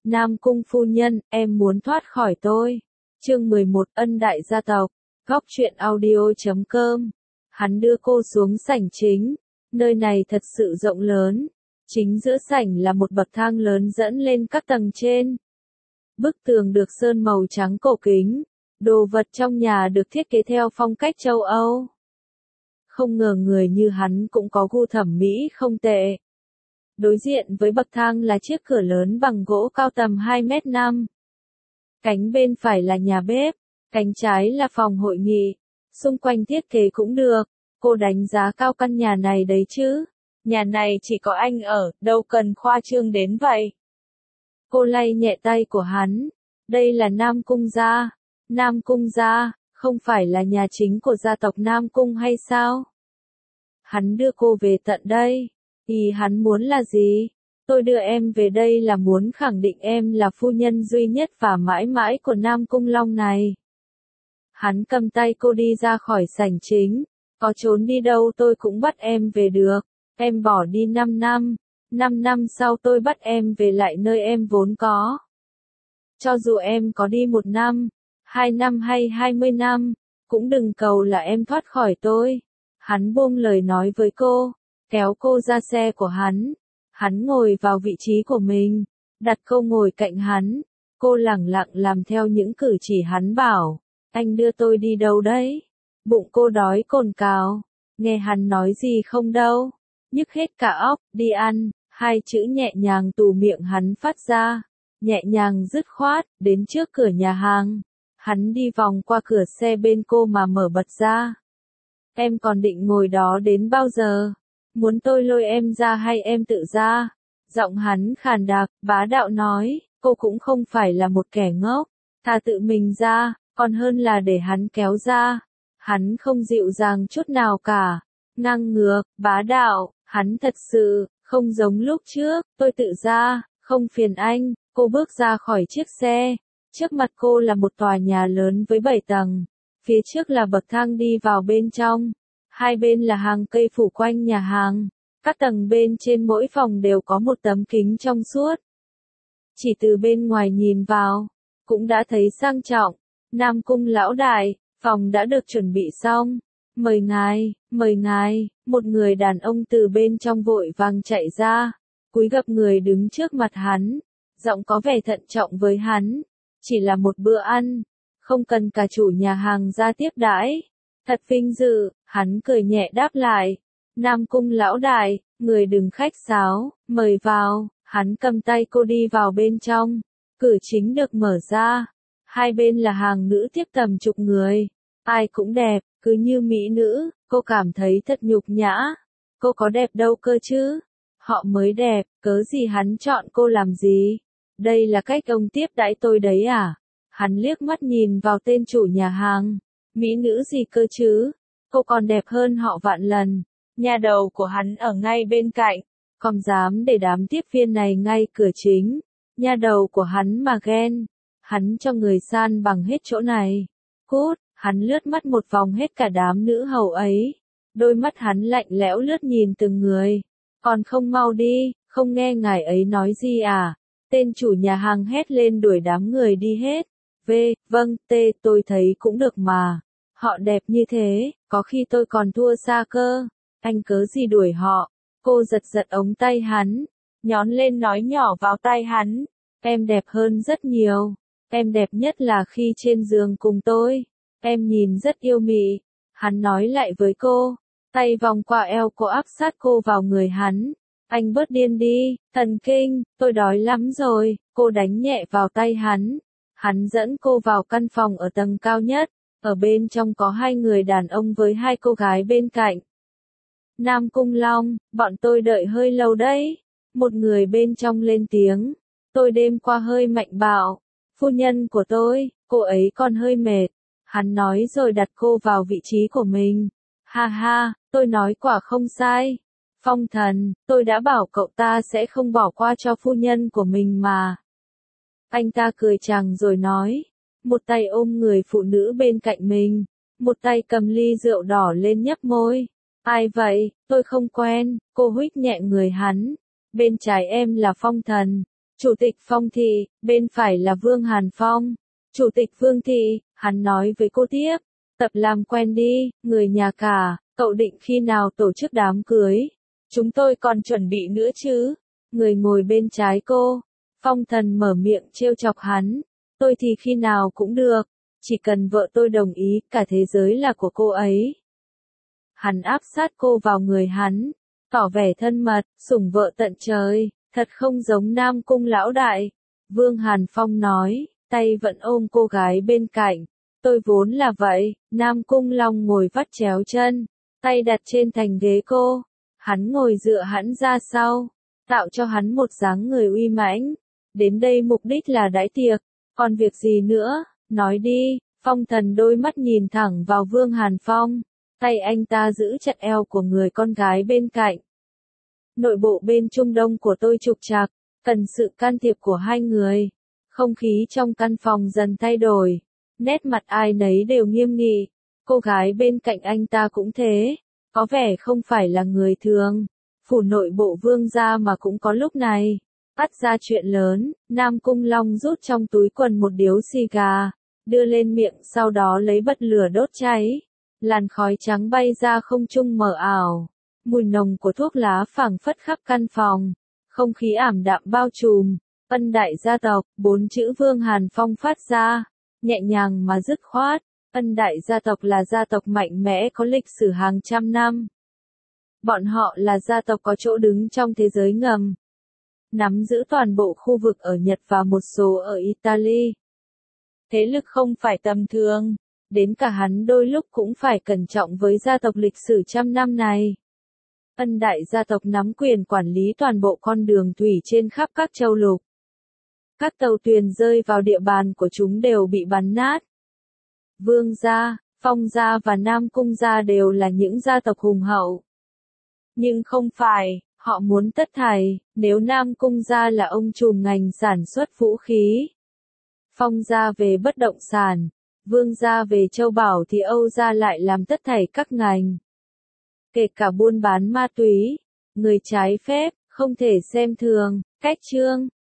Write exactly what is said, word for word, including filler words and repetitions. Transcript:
Nam Cung phu nhân, em muốn thoát khỏi tôi. Chương mười một Ân đại gia tộc. Góc truyện audio chấm com. Hắn đưa cô xuống sảnh chính. Nơi này thật sự rộng lớn. Chính giữa sảnh là một bậc thang lớn dẫn lên các tầng trên. Bức tường được sơn màu trắng cổ kính. Đồ vật trong nhà được thiết kế theo phong cách châu Âu. Không ngờ người như hắn cũng có gu thẩm mỹ không tệ. Đối diện với bậc thang là chiếc cửa lớn bằng gỗ cao tầm hai mét năm. Cánh bên phải là nhà bếp, cánh trái là phòng hội nghị. Xung quanh thiết kế cũng được. Cô đánh giá cao căn nhà này đấy chứ. Nhà này chỉ có anh ở, đâu cần khoa trương đến vậy. Cô lay nhẹ tay của hắn. Đây là Nam Cung gia. Nam Cung gia, không phải là nhà chính của gia tộc Nam Cung hay sao? Hắn đưa cô về tận đây. Ý hắn muốn là gì? Tôi đưa em về đây là muốn khẳng định em là phu nhân duy nhất và mãi mãi của Nam Cung Long này. Hắn cầm tay cô đi ra khỏi sảnh chính. Có trốn đi đâu tôi cũng bắt em về được. Em bỏ đi năm năm. năm năm sau tôi bắt em về lại nơi em vốn có. Cho dù em có đi một năm, hai năm hay hai mươi năm, cũng đừng cầu là em thoát khỏi tôi. Hắn buông lời nói với cô, kéo cô ra xe của hắn. Hắn ngồi vào vị trí của mình, đặt cô ngồi cạnh hắn. Cô lẳng lặng làm theo những cử chỉ hắn bảo. Anh đưa tôi đi đâu đấy? Bụng cô đói cồn cào. Nghe hắn nói gì không đâu. Nhức hết cả óc, đi ăn. Hai chữ nhẹ nhàng từ miệng hắn phát ra. Nhẹ nhàng dứt khoát, đến trước cửa nhà hàng. Hắn đi vòng qua cửa xe bên cô mà mở bật ra. Em còn định ngồi đó đến bao giờ? Muốn tôi lôi em ra hay em tự ra? Giọng hắn khàn đặc, bá đạo nói, cô cũng không phải là một kẻ ngốc. Thà tự mình ra, còn hơn là để hắn kéo ra. Hắn không dịu dàng chút nào cả. Ngang ngược, bá đạo, hắn thật sự, không giống lúc trước, tôi tự ra, không phiền anh. Cô bước ra khỏi chiếc xe. Trước mặt cô là một tòa nhà lớn với bảy tầng. Phía trước là bậc thang đi vào bên trong. Hai bên là hàng cây phủ quanh nhà hàng. Các tầng bên trên mỗi phòng đều có một tấm kính trong suốt. Chỉ từ bên ngoài nhìn vào, cũng đã thấy sang trọng. Nam Cung lão đại, phòng đã được chuẩn bị xong. Mời ngài, mời ngài, một người đàn ông từ bên trong vội vàng chạy ra. Cúi gập người đứng trước mặt hắn. Giọng có vẻ thận trọng với hắn. Chỉ là một bữa ăn, không cần cả chủ nhà hàng ra tiếp đãi. Thật vinh dự, hắn cười nhẹ đáp lại. Nam Cung lão đại, người đừng khách sáo, mời vào. Hắn cầm tay cô đi vào bên trong. Cửa chính được mở ra. Hai bên là hàng nữ tiếp tầm chục người. Ai cũng đẹp, cứ như mỹ nữ. Cô cảm thấy thật nhục nhã. Cô có đẹp đâu cơ chứ? Họ mới đẹp, cớ gì hắn chọn cô làm gì? Đây là cách ông tiếp đãi tôi đấy à? Hắn liếc mắt nhìn vào tên chủ nhà hàng. Mỹ nữ gì cơ chứ? Cô còn đẹp hơn họ vạn lần. Nhà đầu của hắn ở ngay bên cạnh. Còn dám để đám tiếp viên này ngay cửa chính. Nhà đầu của hắn mà ghen. Hắn cho người san bằng hết chỗ này. Cút, hắn lướt mắt một vòng hết cả đám nữ hầu ấy. Đôi mắt hắn lạnh lẽo lướt nhìn từng người. Còn không mau đi, không nghe ngài ấy nói gì à? Tên chủ nhà hàng hét lên đuổi đám người đi hết. V, vâng, T, tôi thấy cũng được mà. Họ đẹp như thế, có khi tôi còn thua xa cơ. Anh cớ gì đuổi họ? Cô giật giật ống tay hắn, nhón lên nói nhỏ vào tai hắn. Em đẹp hơn rất nhiều. Em đẹp nhất là khi trên giường cùng tôi. Em nhìn rất yêu mị. Hắn nói lại với cô. Tay vòng qua eo cô áp sát cô vào người hắn. Anh bớt điên đi, thần kinh, tôi đói lắm rồi. Cô đánh nhẹ vào tay hắn. Hắn dẫn cô vào căn phòng ở tầng cao nhất. Ở bên trong có hai người đàn ông với hai cô gái bên cạnh. Nam Cung Long, bọn tôi đợi hơi lâu đấy. Một người bên trong lên tiếng. Tôi đêm qua hơi mạnh bạo. Phu nhân của tôi, cô ấy còn hơi mệt. Hắn nói rồi đặt cô vào vị trí của mình. Ha ha, tôi nói quả không sai. Phong thần, tôi đã bảo cậu ta sẽ không bỏ qua cho phu nhân của mình mà. Anh ta cười chàng rồi nói. Một tay ôm người phụ nữ bên cạnh mình. Một tay cầm ly rượu đỏ lên nhấp môi. Ai vậy, tôi không quen. Cô huých nhẹ người hắn. Bên trái em là Phong thần. Chủ tịch Phong Thị, bên phải là Vương Hàn Phong. Chủ tịch Vương Thị, hắn nói với cô tiếp, tập làm quen đi, người nhà cả, cậu định khi nào tổ chức đám cưới? Chúng tôi còn chuẩn bị nữa chứ. Người ngồi bên trái cô, Phong Thần mở miệng trêu chọc hắn, tôi thì khi nào cũng được, chỉ cần vợ tôi đồng ý, cả thế giới là của cô ấy. Hắn áp sát cô vào người hắn, tỏ vẻ thân mật, sủng vợ tận trời, thật không giống Nam Cung lão đại. Vương Hàn Phong nói, tay vẫn ôm cô gái bên cạnh. Tôi vốn là vậy. Nam Cung Long ngồi vắt chéo chân, tay đặt trên thành ghế cô. Hắn ngồi dựa hẳn ra sau, tạo cho hắn một dáng người uy mãnh. Đến đây mục đích là đãi tiệc, còn việc gì nữa, nói đi. Phong Thần đôi mắt nhìn thẳng vào Vương Hàn Phong, tay anh ta giữ chặt eo của người con gái bên cạnh. Nội bộ bên Trung Đông của tôi trục trặc, cần sự can thiệp của hai người. Không khí trong căn phòng dần thay đổi, nét mặt ai nấy đều nghiêm nghị. Cô gái bên cạnh anh ta cũng thế, có vẻ không phải là người thường. Phủ nội bộ Vương gia mà cũng có lúc này. Bắt ra chuyện lớn, Nam Cung Long rút trong túi quần một điếu xì gà, đưa lên miệng, sau đó lấy bật lửa đốt cháy. Làn khói trắng bay ra không trung mờ ảo. Mùi nồng của thuốc lá phảng phất khắp căn phòng. Không khí ảm đạm bao trùm. Ân đại gia tộc, bốn chữ Vương Hàn Phong phát ra, nhẹ nhàng mà dứt khoát. Ân đại gia tộc là gia tộc mạnh mẽ có lịch sử hàng trăm năm. Bọn họ là gia tộc có chỗ đứng trong thế giới ngầm, nắm giữ toàn bộ khu vực ở Nhật và một số ở Italy. Thế lực không phải tầm thường, đến cả hắn đôi lúc cũng phải cẩn trọng với gia tộc lịch sử trăm năm này. Ân đại gia tộc nắm quyền quản lý toàn bộ con đường thủy trên khắp các châu lục. Các tàu thuyền rơi vào địa bàn của chúng đều bị bắn nát. Vương gia, Phong gia và Nam Cung gia đều là những gia tộc hùng hậu. Nhưng không phải, họ muốn tất thảy. Nếu Nam Cung gia là ông trùm ngành sản xuất vũ khí, Phong gia về bất động sản, Vương gia về châu bảo thì Âu gia lại làm tất thảy các ngành. Kể cả buôn bán ma túy, người trái phép, không thể xem thường. Cách chương